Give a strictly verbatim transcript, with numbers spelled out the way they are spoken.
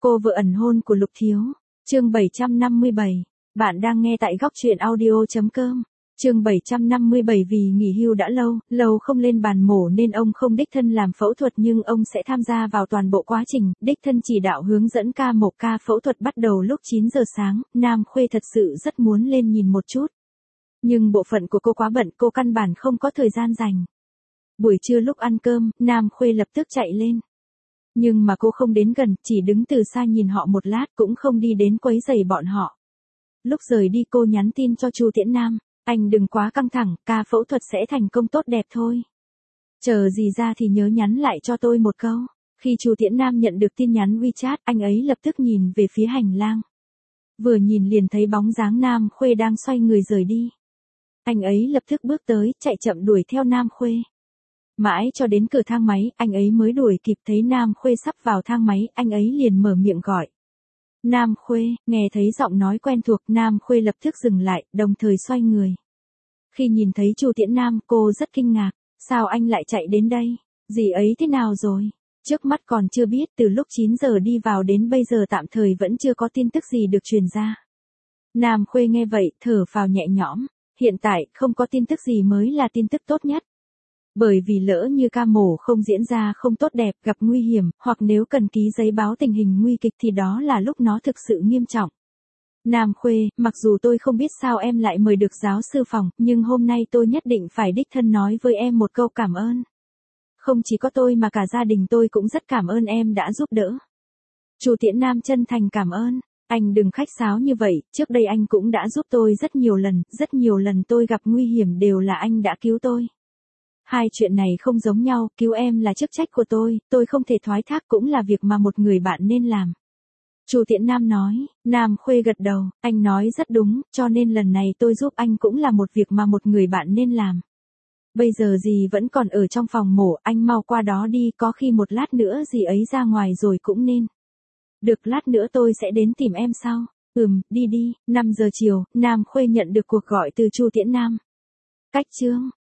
Cô vợ ẩn hôn của Lục Thiếu. Chương bảy trăm năm mươi bảy. Bạn đang nghe tại góc truyện audio chấm com. Chương bảy trăm năm mươi bảy. Vì nghỉ hưu đã lâu, lâu không lên bàn mổ nên ông không đích thân làm phẫu thuật nhưng ông sẽ tham gia vào toàn bộ quá trình, đích thân chỉ đạo hướng dẫn ca mổ. Ca phẫu thuật bắt đầu lúc chín giờ sáng, Nam Khuê thật sự rất muốn lên nhìn một chút. Nhưng bộ phận của cô quá bận, cô căn bản không có thời gian dành. Buổi trưa lúc ăn cơm, Nam Khuê lập tức chạy lên. Nhưng mà cô không đến gần, chỉ đứng từ xa nhìn họ một lát, cũng không đi đến quấy rầy bọn họ. Lúc rời đi cô nhắn tin cho Chu Tiễn Nam, anh đừng quá căng thẳng, ca phẫu thuật sẽ thành công tốt đẹp thôi. Chờ gì ra thì nhớ nhắn lại cho tôi một câu. Khi Chu Tiễn Nam nhận được tin nhắn WeChat, anh ấy lập tức nhìn về phía hành lang. Vừa nhìn liền thấy bóng dáng Nam Khuê đang xoay người rời đi. Anh ấy lập tức bước tới, chạy chậm đuổi theo Nam Khuê. Mãi cho đến cửa thang máy, anh ấy mới đuổi kịp, thấy Nam Khuê sắp vào thang máy, anh ấy liền mở miệng gọi. Nam Khuê, nghe thấy giọng nói quen thuộc, Nam Khuê lập tức dừng lại, đồng thời xoay người. Khi nhìn thấy Chu Tiễn Nam, cô rất kinh ngạc, sao anh lại chạy đến đây, dì ấy thế nào rồi? Trước mắt còn chưa biết, từ lúc chín giờ đi vào đến bây giờ tạm thời vẫn chưa có tin tức gì được truyền ra. Nam Khuê nghe vậy, thở phào nhẹ nhõm, hiện tại không có tin tức gì mới là tin tức tốt nhất. Bởi vì lỡ như ca mổ không diễn ra không tốt đẹp, gặp nguy hiểm, hoặc nếu cần ký giấy báo tình hình nguy kịch thì đó là lúc nó thực sự nghiêm trọng. Nam Khuê, mặc dù tôi không biết sao em lại mời được giáo sư Phòng, nhưng hôm nay tôi nhất định phải đích thân nói với em một câu cảm ơn. Không chỉ có tôi mà cả gia đình tôi cũng rất cảm ơn em đã giúp đỡ. Chu Tiễn Nam chân thành cảm ơn, anh đừng khách sáo như vậy, trước đây anh cũng đã giúp tôi rất nhiều lần, rất nhiều lần tôi gặp nguy hiểm đều là anh đã cứu tôi. Hai chuyện này không giống nhau, cứu em là chức trách của tôi, tôi không thể thoái thác, cũng là việc mà một người bạn nên làm. Chu Tiễn Nam nói. Nam Khuê gật đầu, anh nói rất đúng, cho nên lần này tôi giúp anh cũng là một việc mà một người bạn nên làm. Bây giờ dì vẫn còn ở trong phòng mổ, anh mau qua đó đi, có khi một lát nữa dì ấy ra ngoài rồi cũng nên. Được, lát nữa tôi sẽ đến tìm em sau. Ừm, đi đi. Năm giờ chiều, Nam Khuê nhận được cuộc gọi từ Chu Tiễn Nam. Cách chương